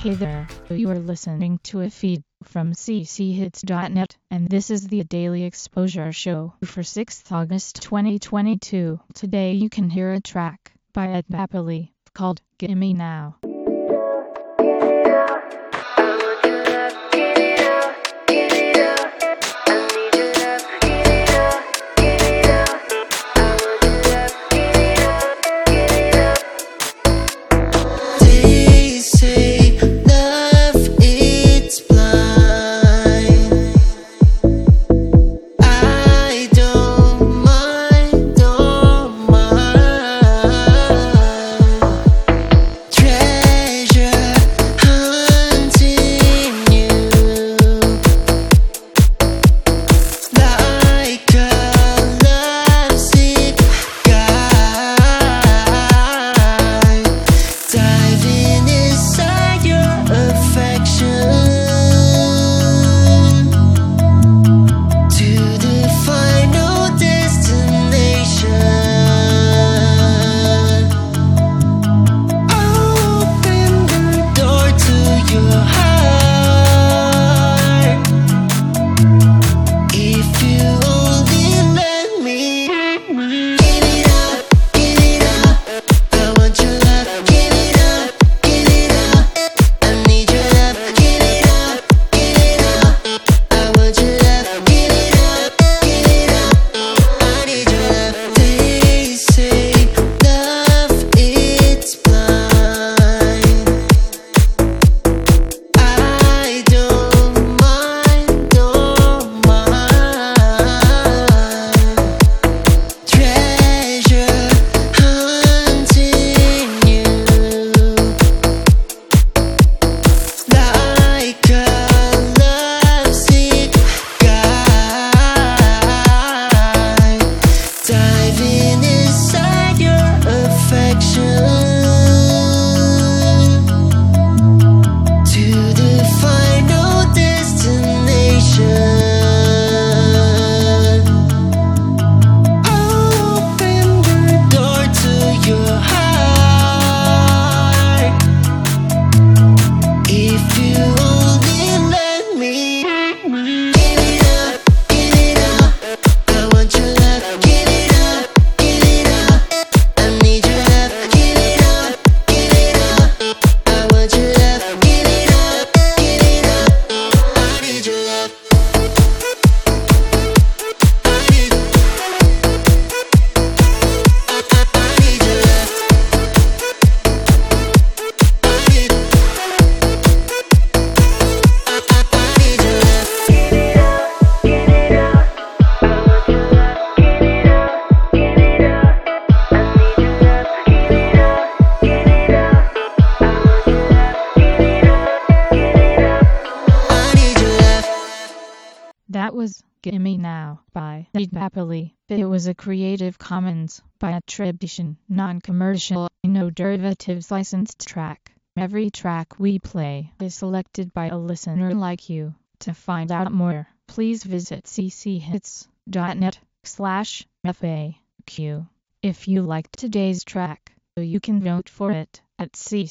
Hey there, you are listening to a feed from cchits.net, and this is the Daily Exposure Show for 6th August 2022. Today you can hear a track by Ed Napoli called Gimme Now. That was Gimme Now by Ed Napoli. It was a Creative Commons by attribution, non-commercial, no derivatives licensed track. Every track we play is selected by a listener like you. To find out more, please visit cchits.net/FAQ. If you liked today's track, you can vote for it at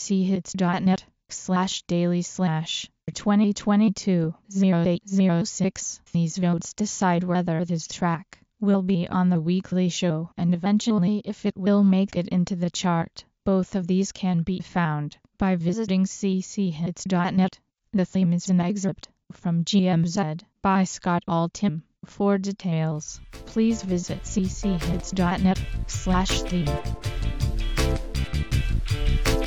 cchits.net/daily/2022-0806. These votes decide whether this track will be on the weekly show and eventually if it will make it into the chart. Both of these can be found by visiting cchits.net. The theme is an excerpt from GMZ by Scott Altham. For details, please visit cchits.net/theme.